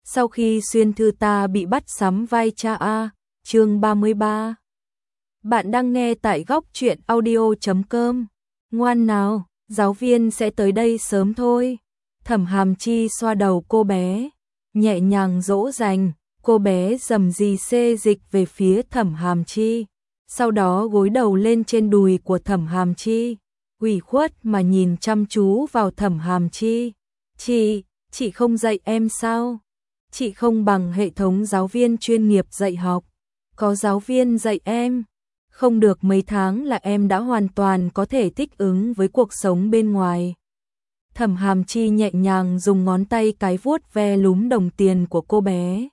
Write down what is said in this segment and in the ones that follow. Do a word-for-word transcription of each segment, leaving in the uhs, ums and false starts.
Sau khi xuyên thư ta bị bắt sắm vai cha a, chương ba mươi ba. Bạn đang nghe tại góc truyện audio chấm com. Ngoan nào, giáo viên sẽ tới đây sớm thôi. Thẩm Hàm Chi xoa đầu cô bé, nhẹ nhàng dỗ dành, cô bé rầm rì xê dịch về phía Thẩm Hàm Chi, sau đó gối đầu lên trên đùi của Thẩm Hàm Chi, ủy khuất mà nhìn chăm chú vào Thẩm Hàm Chi. Chị, chị không dạy em sao? Chị không bằng hệ thống giáo viên chuyên nghiệp dạy học, có giáo viên dạy em. Không được mấy tháng là em đã hoàn toàn có thể thích ứng với cuộc sống bên ngoài. Thẩm Hàm Chi nhẹ nhàng dùng ngón tay cái vuốt ve lúm đồng tiền của cô bé.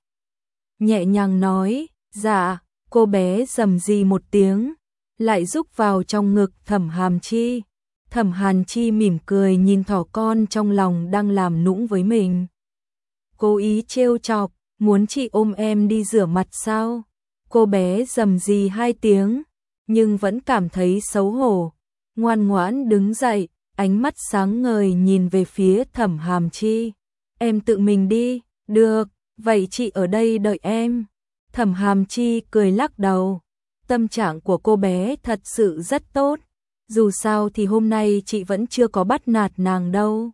Nhẹ nhàng nói, dạ, cô bé rầm rì một tiếng, lại rúc vào trong ngực Thẩm Hàm Chi. Thẩm Hàn Chi mỉm cười nhìn thỏ con trong lòng đang làm nũng với mình. Cố ý trêu chọc, muốn chị ôm em đi rửa mặt sao? Cô bé rầm rì hai tiếng, nhưng vẫn cảm thấy xấu hổ. Ngoan ngoãn đứng dậy, ánh mắt sáng ngời nhìn về phía Thẩm Hàm Chi. Em tự mình đi, được, vậy chị ở đây đợi em. Thẩm Hàm Chi cười lắc đầu. Tâm trạng của cô bé thật sự rất tốt. Dù sao thì hôm nay chị vẫn chưa có bắt nạt nàng đâu.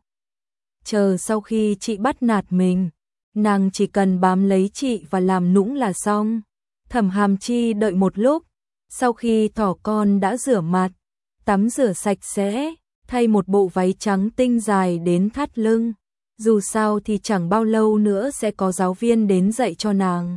Chờ sau khi chị bắt nạt mình, nàng chỉ cần bám lấy chị và làm nũng là xong. Thẩm Hàm Chi đợi một lúc, sau khi thỏ con đã rửa mặt, tắm rửa sạch sẽ, thay một bộ váy trắng tinh dài đến thắt lưng. Dù sao thì chẳng bao lâu nữa sẽ có giáo viên đến dạy cho nàng,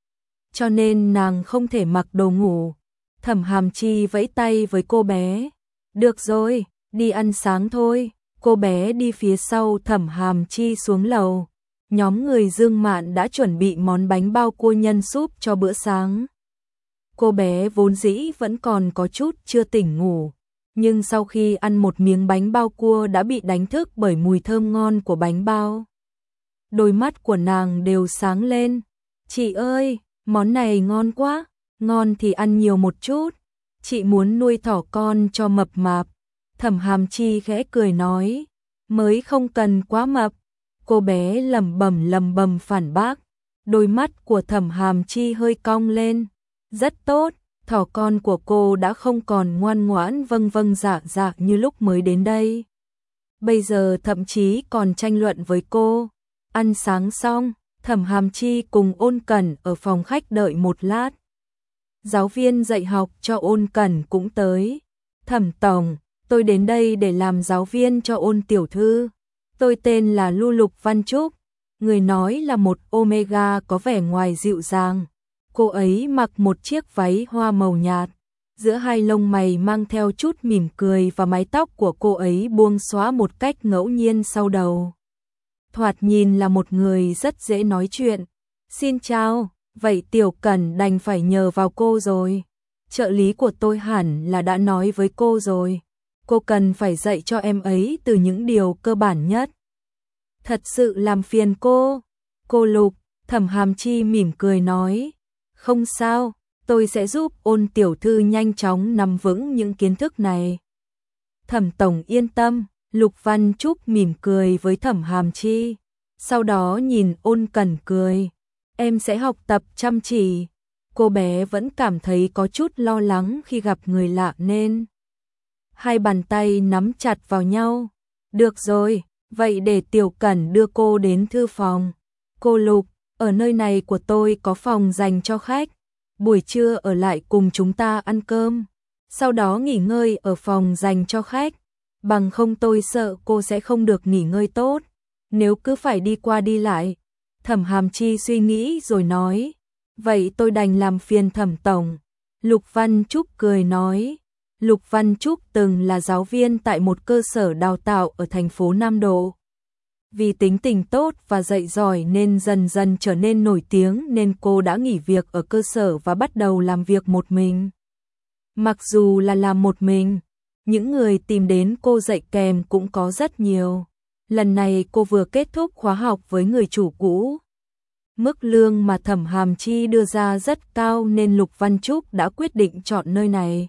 cho nên nàng không thể mặc đồ ngủ. Thẩm Hàm Chi vẫy tay với cô bé. Được rồi, đi ăn sáng thôi. Cô bé đi phía sau Thẩm Hàm Chi xuống lầu. Nhóm người Dương Mạn đã chuẩn bị món bánh bao cua nhân súp cho bữa sáng. Cô bé vốn dĩ vẫn còn có chút chưa tỉnh ngủ, nhưng sau khi ăn một miếng bánh bao cua đã bị đánh thức bởi mùi thơm ngon của bánh bao. Đôi mắt của nàng đều sáng lên. Chị ơi, món này ngon quá, ngon thì ăn nhiều một chút. Chị muốn nuôi thỏ con cho mập mạp. Thẩm Hàm Chi khẽ cười nói, mới không cần quá mập. Cô bé lẩm bẩm lẩm bẩm phản bác. Đôi mắt của Thẩm Hàm Chi hơi cong lên. Rất tốt, thỏ con của cô đã không còn ngoan ngoãn vâng vâng dạ dạ như lúc mới đến đây. Bây giờ thậm chí còn tranh luận với cô. Ăn sáng xong, Thẩm Hàm Chi cùng Ôn Cẩn ở phòng khách đợi một lát. Giáo viên dạy học cho Ôn Cẩn cũng tới. Thẩm tổng, tôi đến đây để làm giáo viên cho Ôn tiểu thư. Tôi tên là Lưu Lục Văn Trúc. Người nói là một Omega có vẻ ngoài dịu dàng. Cô ấy mặc một chiếc váy hoa màu nhạt. Giữa hai lông mày mang theo chút mỉm cười và mái tóc của cô ấy buông xõa một cách ngẫu nhiên sau đầu. Thoạt nhìn là một người rất dễ nói chuyện. Xin chào, vậy Tiểu Cẩn đành phải nhờ vào cô rồi. Trợ lý của tôi hẳn là đã nói với cô rồi. Cô cần phải dạy cho em ấy từ những điều cơ bản nhất. Thật sự làm phiền cô. Cô Lục, Thẩm Hàm Chi mỉm cười nói. Không sao, tôi sẽ giúp Ôn tiểu thư nhanh chóng nắm vững những kiến thức này. Thẩm tổng yên tâm, Lục Văn Trúc mỉm cười với Thẩm Hàm Chi. Sau đó nhìn Ôn Cẩn cười. Em sẽ học tập chăm chỉ. Cô bé vẫn cảm thấy có chút lo lắng khi gặp người lạ nên hai bàn tay nắm chặt vào nhau. Được rồi, vậy để Tiểu Cẩn đưa cô đến thư phòng. Cô Lục, ở nơi này của tôi có phòng dành cho khách. Buổi trưa ở lại cùng chúng ta ăn cơm. Sau đó nghỉ ngơi ở phòng dành cho khách. Bằng không tôi sợ cô sẽ không được nghỉ ngơi tốt. Nếu cứ phải đi qua đi lại. Thẩm Hàm Chi suy nghĩ rồi nói. Vậy tôi đành làm phiền Thẩm tổng. Lục Văn Trúc cười nói. Lục Văn Trúc từng là giáo viên tại một cơ sở đào tạo ở thành phố Nam Độ. Vì tính tình tốt và dạy giỏi nên dần dần trở nên nổi tiếng nên cô đã nghỉ việc ở cơ sở và bắt đầu làm việc một mình. Mặc dù là làm một mình, những người tìm đến cô dạy kèm cũng có rất nhiều. Lần này cô vừa kết thúc khóa học với người chủ cũ. Mức lương mà Thẩm Hàm Chi đưa ra rất cao nên Lục Văn Trúc đã quyết định chọn nơi này.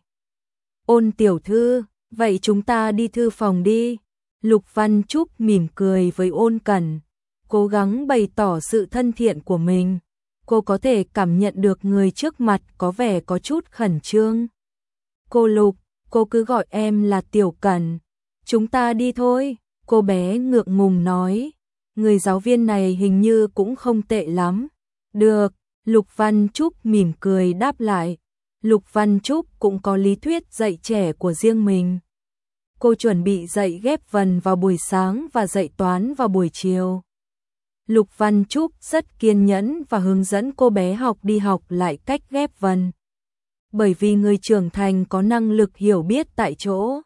Ôn tiểu thư, vậy chúng ta đi thư phòng đi. Lục Văn Trúc mỉm cười với Ôn Cẩn. cố gắng bày tỏ sự thân thiện của mình. Cô có thể cảm nhận được người trước mặt có vẻ có chút khẩn trương. Cô Lục, cô cứ gọi em là Tiểu Cẩn. Chúng ta đi thôi, cô bé ngượng ngùng nói. Người giáo viên này hình như cũng không tệ lắm. Được, Lục Văn Trúc mỉm cười đáp lại. Lục Văn Trúc cũng có lý thuyết dạy trẻ của riêng mình. Cô chuẩn bị dạy ghép vần vào buổi sáng và dạy toán vào buổi chiều. Lục Văn Trúc rất kiên nhẫn và hướng dẫn cô bé học đi học lại cách ghép vần. Bởi vì người trưởng thành có năng lực hiểu biết tại chỗ.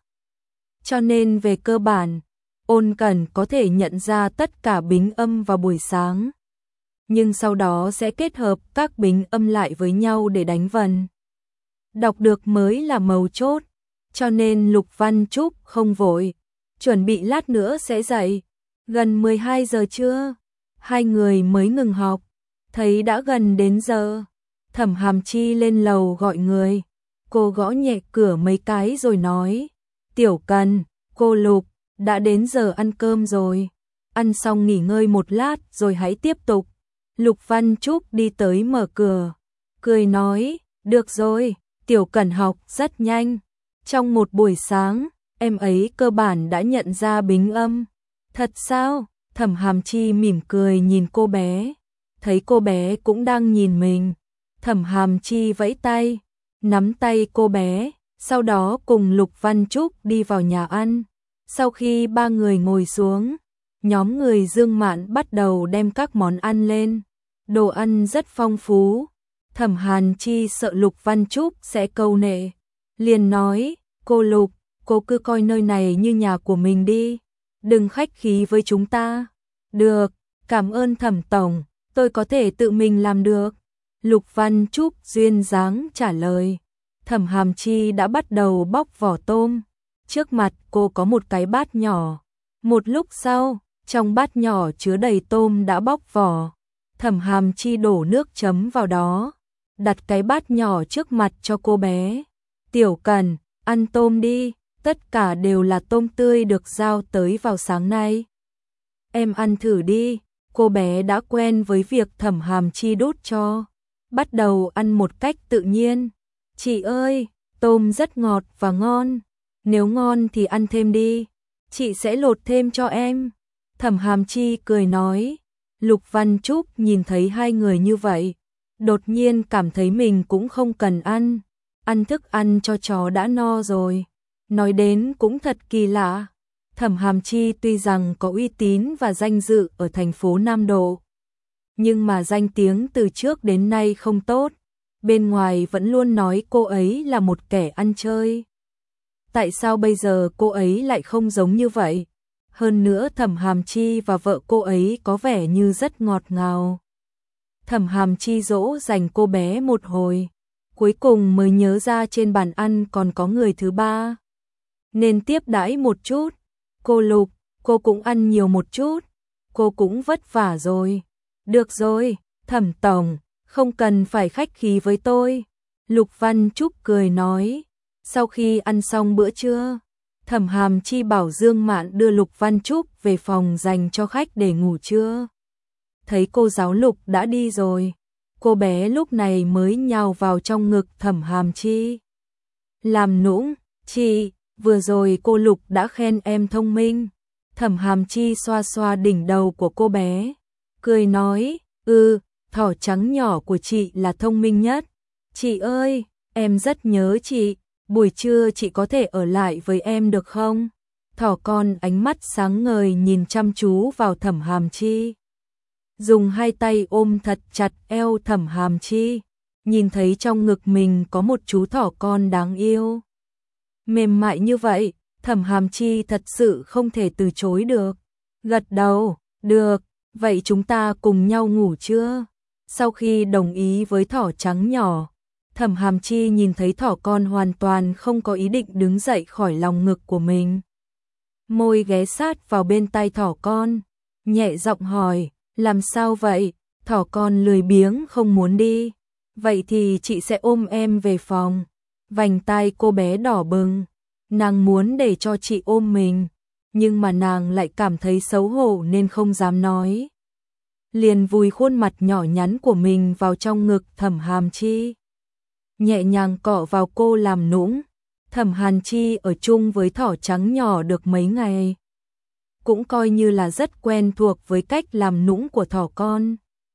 Cho nên về cơ bản, Ôn Cẩn có thể nhận ra tất cả bính âm vào buổi sáng. Nhưng sau đó sẽ kết hợp các bính âm lại với nhau để đánh vần. Đọc được mới là mấu chốt, cho nên Lục Văn Trúc không vội, chuẩn bị lát nữa sẽ dậy. Gần mười hai giờ trưa, hai người mới ngừng học, thấy đã gần đến giờ. Thẩm Hàm Chi lên lầu gọi người, cô gõ nhẹ cửa mấy cái rồi nói, Tiểu Cần, cô Lục, đã đến giờ ăn cơm rồi, ăn xong nghỉ ngơi một lát rồi hãy tiếp tục. Lục Văn Trúc đi tới mở cửa, cười nói, được rồi, Tiểu Cẩn học rất nhanh. Trong một buổi sáng, em ấy cơ bản đã nhận ra bính âm. Thật sao? Thẩm Hàm Chi mỉm cười nhìn cô bé, thấy cô bé cũng đang nhìn mình. Thẩm Hàm Chi vẫy tay, nắm tay cô bé, sau đó cùng Lục Văn Trúc đi vào nhà ăn. Sau khi ba người ngồi xuống, nhóm người Dương Mạn bắt đầu đem các món ăn lên. Đồ ăn rất phong phú. Thẩm Hàn Chi sợ Lục Văn Trúc sẽ câu nệ, liền nói, cô Lục, cô cứ coi nơi này như nhà của mình đi, đừng khách khí với chúng ta. Được, cảm ơn Thẩm Tổng, tôi có thể tự mình làm được. Lục Văn Trúc duyên dáng trả lời. Thẩm Hàm Chi đã bắt đầu bóc vỏ tôm. Trước mặt cô có một cái bát nhỏ. Một lúc sau, trong bát nhỏ chứa đầy tôm đã bóc vỏ. Thẩm Hàm Chi đổ nước chấm vào đó, đặt cái bát nhỏ trước mặt cho cô bé. Tiểu Cần, ăn tôm đi, tất cả đều là tôm tươi được giao tới vào sáng nay. Em ăn thử đi, cô bé đã quen với việc Thẩm Hàm Chi đút cho. Bắt đầu ăn một cách tự nhiên. Chị ơi, tôm rất ngọt và ngon, nếu ngon thì ăn thêm đi, chị sẽ lột thêm cho em. Thẩm Hàm Chi cười nói. Lục Văn Trúc nhìn thấy hai người như vậy, đột nhiên cảm thấy mình cũng không cần ăn, ăn thức ăn cho chó đã no rồi. Nói đến cũng thật kỳ lạ, Thẩm Hàm Chi tuy rằng có uy tín và danh dự ở thành phố Nam Độ, nhưng mà danh tiếng từ trước đến nay không tốt, bên ngoài vẫn luôn nói cô ấy là một kẻ ăn chơi. Tại sao bây giờ cô ấy lại không giống như vậy? Hơn nữa Thẩm Hàm Chi và vợ cô ấy có vẻ như rất ngọt ngào. Thẩm Hàm Chi dỗ dành cô bé một hồi, cuối cùng mới nhớ ra trên bàn ăn còn có người thứ ba, nên tiếp đãi một chút. Cô Lục, cô cũng ăn nhiều một chút, cô cũng vất vả rồi. Được rồi, Thẩm Tổng, không cần phải khách khí với tôi. Lục Văn Trúc cười nói. Sau khi ăn xong bữa trưa, Thẩm Hàm Chi bảo Dương Mạn đưa Lục Văn Trúc về phòng dành cho khách để ngủ trưa. Thấy cô giáo Lục đã đi rồi, cô bé lúc này mới nhào vào trong ngực Thẩm Hàm Chi. Làm nũng, chị, vừa rồi cô Lục đã khen em thông minh. Thẩm Hàm Chi xoa xoa đỉnh đầu của cô bé, cười nói, ừ, thỏ trắng nhỏ của chị là thông minh nhất. Chị ơi, em rất nhớ chị. Buổi trưa chị có thể ở lại với em được không? Thỏ con ánh mắt sáng ngời nhìn chăm chú vào Thẩm Hàm Chi. Dùng hai tay ôm thật chặt eo Thẩm Hàm Chi, nhìn thấy trong ngực mình có một chú thỏ con đáng yêu. Mềm mại như vậy, Thẩm Hàm Chi thật sự không thể từ chối được. Gật đầu, được, vậy chúng ta cùng nhau ngủ chưa? Sau khi đồng ý với thỏ trắng nhỏ, Thẩm Hàm Chi nhìn thấy thỏ con hoàn toàn không có ý định đứng dậy khỏi lòng ngực của mình. Môi ghé sát vào bên tai thỏ con, nhẹ giọng hỏi, làm sao vậy? Thỏ con lười biếng không muốn đi. Vậy thì chị sẽ ôm em về phòng. Vành tai cô bé đỏ bừng, nàng muốn để cho chị ôm mình, nhưng mà nàng lại cảm thấy xấu hổ nên không dám nói. liền vùi khuôn mặt nhỏ nhắn của mình vào trong ngực Thẩm Hàm Chi. Nhẹ nhàng cọ vào cô làm nũng. Thẩm Hàn Chi ở chung với thỏ trắng nhỏ được mấy ngày, cũng coi như là rất quen thuộc với cách làm nũng của thỏ con.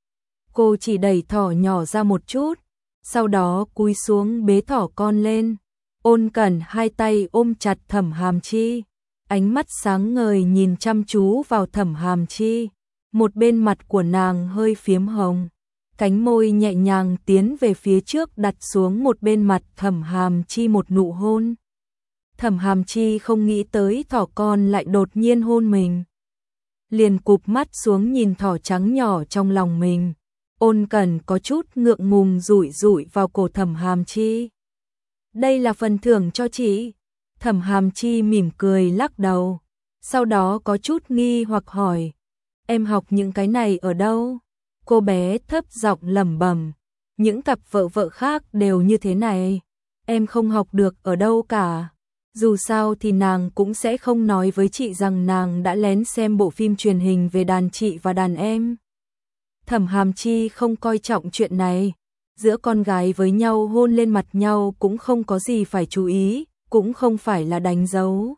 Cô chỉ đẩy thỏ nhỏ ra một chút, sau đó cúi xuống bế thỏ con lên. Ôn Cẩn hai tay ôm chặt Thẩm Hàm Chi, ánh mắt sáng ngời nhìn chăm chú vào Thẩm Hàm Chi. Một bên mặt của nàng hơi phiếm hồng, cánh môi nhẹ nhàng tiến về phía trước đặt xuống một bên mặt Thẩm Hàm Chi một nụ hôn. Thẩm Hàm Chi không nghĩ tới thỏ con lại đột nhiên hôn mình, liền cụp mắt xuống nhìn thỏ trắng nhỏ trong lòng mình. Ôn Cẩn có chút ngượng ngùng rủi rủi vào cổ Thẩm Hàm Chi. Đây là phần thưởng cho chị. Thẩm Hàm Chi mỉm cười lắc đầu, sau đó có chút nghi hoặc hỏi, em học những cái này ở đâu? Cô bé thấp giọng lẩm bẩm, những cặp vợ vợ khác đều như thế này, em không học được ở đâu cả. Dù sao thì nàng cũng sẽ không nói với chị rằng nàng đã lén xem bộ phim truyền hình về đàn chị và đàn em. Thẩm Hàm Chi không coi trọng chuyện này, giữa con gái với nhau hôn lên mặt nhau cũng không có gì phải chú ý, cũng không phải là đánh dấu.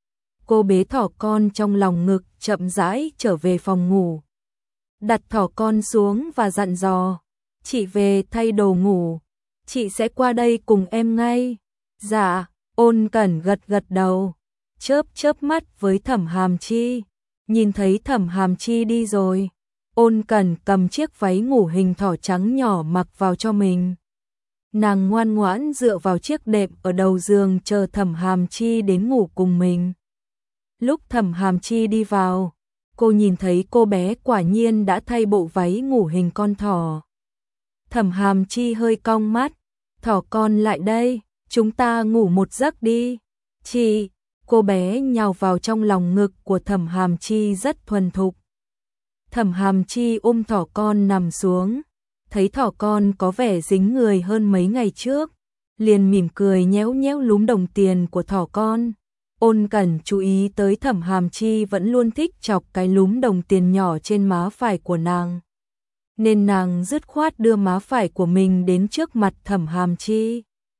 Cô bế thỏ con trong lòng ngực chậm rãi trở về phòng ngủ, đặt thỏ con xuống và dặn dò, chị về thay đồ ngủ, chị sẽ qua đây cùng em ngay. Dạ. Ôn Cẩn gật gật đầu, chớp chớp mắt với Thẩm Hàm Chi. Nhìn thấy Thẩm Hàm Chi đi rồi, Ôn Cẩn cầm chiếc váy ngủ hình thỏ trắng nhỏ mặc vào cho mình. Nàng ngoan ngoãn dựa vào chiếc đệm ở đầu giường chờ Thẩm Hàm Chi đến ngủ cùng mình. Lúc Thẩm Hàm Chi đi vào, cô nhìn thấy cô bé quả nhiên đã thay bộ váy ngủ hình con thỏ. Thẩm Hàm Chi hơi cong mắt, thỏ con lại đây, chúng ta ngủ một giấc đi. Chị, cô bé nhào vào trong lòng ngực của Thẩm Hàm Chi rất thuần thục. Thẩm Hàm Chi ôm thỏ con nằm xuống, thấy thỏ con có vẻ dính người hơn mấy ngày trước, liền mỉm cười nhéo nhéo lúm đồng tiền của thỏ con. Ôn Cẩn chú ý tới Thẩm Hàm Chi vẫn luôn thích chọc cái lúm đồng tiền nhỏ trên má phải của nàng, nên nàng dứt khoát đưa má phải của mình đến trước mặt Thẩm Hàm Chi.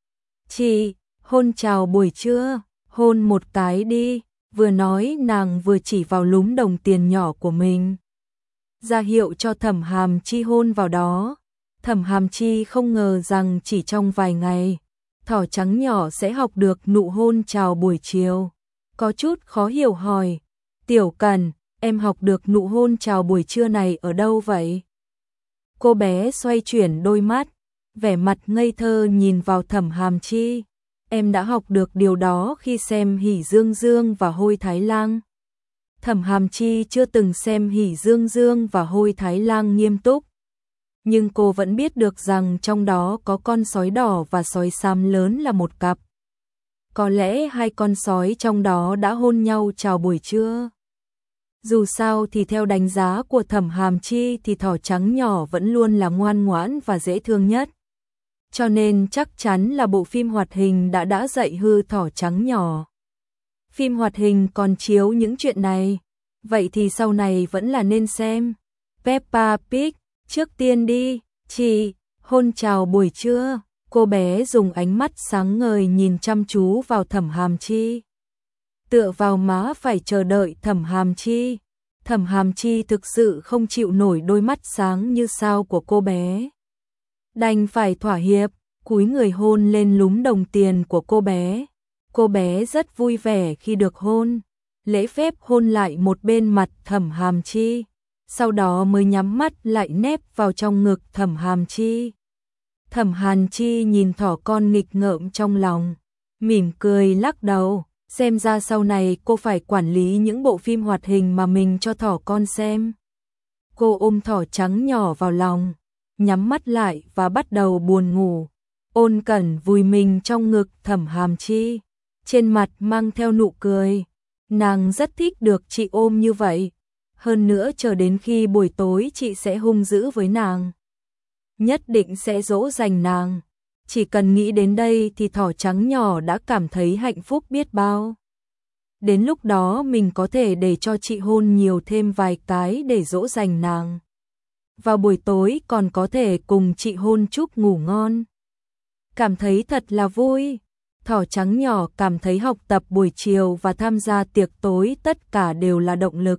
Chị, hôn chào buổi trưa, hôn một cái đi. Vừa nói nàng vừa chỉ vào lúm đồng tiền nhỏ của mình, ra hiệu cho Thẩm Hàm Chi hôn vào đó. Thẩm Hàm Chi không ngờ rằng chỉ trong vài ngày, thỏ trắng nhỏ sẽ học được nụ hôn chào buổi chiều. Có chút khó hiểu hỏi, Tiểu Cẩn, em học được nụ hôn chào buổi trưa này ở đâu vậy? Cô bé xoay chuyển đôi mắt, vẻ mặt ngây thơ nhìn vào Thẩm Hàm Chi. Em đã học được điều đó khi xem Hỉ Dương Dương và Hôi Thái Lang. Thẩm Hàm Chi chưa từng xem Hỉ Dương Dương và Hôi Thái Lang nghiêm túc, nhưng cô vẫn biết được rằng trong đó có con sói đỏ và sói xám lớn là một cặp. Có lẽ hai con sói trong đó đã hôn nhau chào buổi trưa. Dù sao thì theo đánh giá của Thẩm Hàm Chi thì thỏ trắng nhỏ vẫn luôn là ngoan ngoãn và dễ thương nhất. Cho nên chắc chắn là bộ phim hoạt hình đã đã dạy hư thỏ trắng nhỏ. Phim hoạt hình còn chiếu những chuyện này, vậy thì sau này vẫn là nên xem. Peppa Pig, trước tiên đi, chị, hôn chào buổi trưa. Cô bé dùng ánh mắt sáng ngời nhìn chăm chú vào Thẩm Hàm Chi, tựa vào má phải chờ đợi Thẩm Hàm Chi. Thẩm Hàm Chi thực sự không chịu nổi đôi mắt sáng như sao của cô bé, đành phải thỏa hiệp, cúi người hôn lên lúm đồng tiền của cô bé. Cô bé rất vui vẻ khi được hôn, lễ phép hôn lại một bên mặt Thẩm Hàm Chi, sau đó mới nhắm mắt lại nép vào trong ngực Thẩm Hàm Chi. Thẩm Hàn Chi nhìn thỏ con nghịch ngợm trong lòng, mỉm cười lắc đầu, xem ra sau này cô phải quản lý những bộ phim hoạt hình mà mình cho thỏ con xem. Cô ôm thỏ trắng nhỏ vào lòng, nhắm mắt lại và bắt đầu buồn ngủ. Ôn Cẩn vùi mình trong ngực Thẩm Hàm Chi, trên mặt mang theo nụ cười. Nàng rất thích được chị ôm như vậy, hơn nữa chờ đến khi buổi tối chị sẽ hung dữ với nàng, nhất định sẽ dỗ dành nàng. Chỉ cần nghĩ đến đây thì thỏ trắng nhỏ đã cảm thấy hạnh phúc biết bao. Đến lúc đó mình có thể để cho chị hôn nhiều thêm vài cái để dỗ dành nàng. vào buổi tối còn có thể cùng chị hôn chúc ngủ ngon. Cảm thấy thật là vui. Thỏ trắng nhỏ cảm thấy học tập buổi chiều và tham gia tiệc tối tất cả đều là động lực.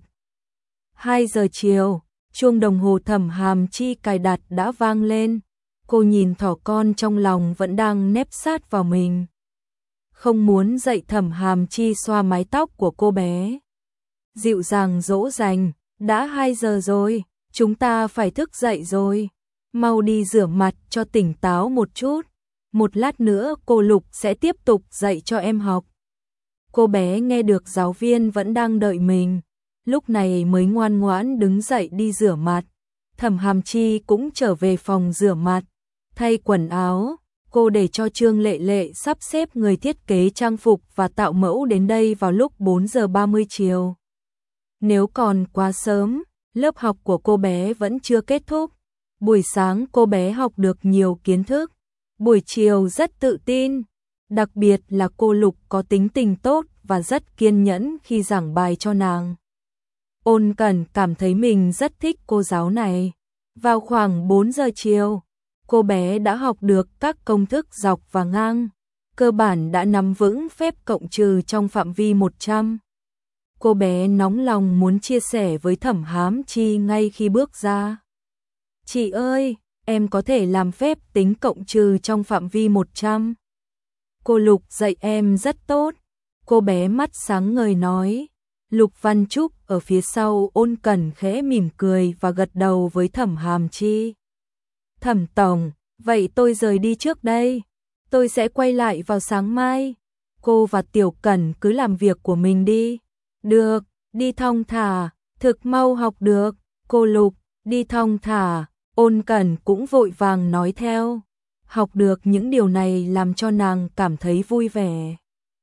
hai giờ chiều, chuông đồng hồ Thẩm Hàm Chi cài đặt đã vang lên. Cô nhìn thỏ con trong lòng vẫn đang nép sát vào mình. Không muốn dậy, Thẩm Hàm Chi xoa mái tóc của cô bé. Dịu dàng dỗ dành, đã hai giờ rồi, chúng ta phải thức dậy rồi. Mau đi rửa mặt cho tỉnh táo một chút. Một lát nữa cô Lục sẽ tiếp tục dạy cho em học. Cô bé nghe được giáo viên vẫn đang đợi mình, lúc này mới ngoan ngoãn đứng dậy đi rửa mặt. Thẩm Hàm Chi cũng trở về phòng rửa mặt, thay quần áo. Cô để cho Trương Lệ Lệ sắp xếp người thiết kế trang phục và tạo mẫu đến đây vào lúc bốn giờ ba mươi chiều. Nếu còn quá sớm, lớp học của cô bé vẫn chưa kết thúc. Buổi sáng cô bé học được nhiều kiến thức, buổi chiều rất tự tin. Đặc biệt là cô Lục có tính tình tốt và rất kiên nhẫn khi giảng bài cho nàng. Ôn Cẩn cảm thấy mình rất thích cô giáo này. Vào khoảng bốn giờ chiều, cô bé đã học được các công thức dọc và ngang, cơ bản đã nắm vững phép cộng trừ trong phạm vi một trăm. Cô bé nóng lòng muốn chia sẻ với Thẩm Hàm Chi ngay khi bước ra. Chị ơi, em có thể làm phép tính cộng trừ trong phạm vi một trăm. Cô Lục dạy em rất tốt. Cô bé mắt sáng ngời nói. Lục Văn Trúc ở phía sau Ôn Cẩn khẽ mỉm cười và gật đầu với Thẩm Hàm Chi. Thẩm tổng, vậy tôi rời đi trước đây. Tôi sẽ quay lại vào sáng mai. Cô và Tiểu Cẩn cứ làm việc của mình đi. Được, đi thong thả, thực mau học được. Cô Lục, đi thong thả. Ôn Cẩn cũng vội vàng nói theo. Học được những điều này làm cho nàng cảm thấy vui vẻ.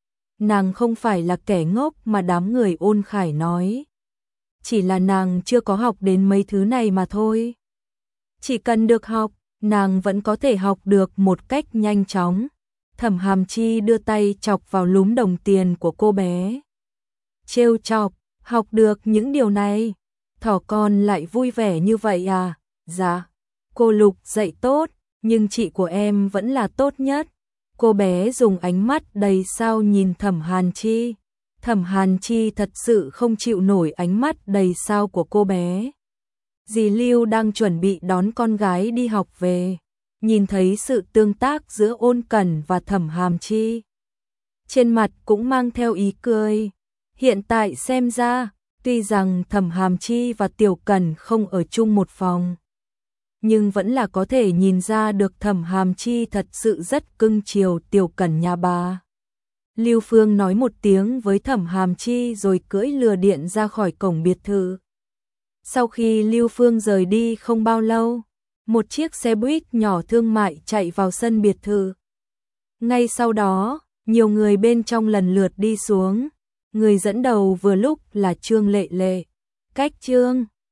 Nàng không phải là kẻ ngốc mà đám người Ôn Khải nói. Chỉ là nàng chưa có học đến mấy thứ này mà thôi. Chỉ cần được học, nàng vẫn có thể học được một cách nhanh chóng. Thẩm Hàm Chi đưa tay chọc vào lúm đồng tiền của cô bé. Trêu chọc, học được những điều này. Thỏ con lại vui vẻ như vậy à? Dạ, cô Lục dạy tốt, nhưng chị của em vẫn là tốt nhất. Cô bé dùng ánh mắt đầy sao nhìn Thẩm Hàn Chi. Thẩm Hàn Chi thật sự không chịu nổi ánh mắt đầy sao của cô bé. Dì Lưu đang chuẩn bị đón con gái đi học về, nhìn thấy sự tương tác giữa Ôn Cẩn và Thẩm Hàm Chi. Trên mặt cũng mang theo ý cười. Hiện tại xem ra, tuy rằng Thẩm Hàm Chi và Tiểu Cẩn không ở chung một phòng, nhưng vẫn là có thể nhìn ra được Thẩm Hàm Chi thật sự rất cưng chiều Tiểu Cẩn nhà bà. Lưu Phương nói một tiếng với Thẩm Hàm Chi rồi cưỡi lừa điện ra khỏi cổng biệt thự. Sau khi Lưu Phương rời đi không bao lâu, một chiếc xe buýt nhỏ thương mại chạy vào sân biệt thự. Ngay sau đó, nhiều người bên trong lần lượt đi xuống. Người dẫn đầu vừa lúc là Trương Lệ Lệ. Cách Trương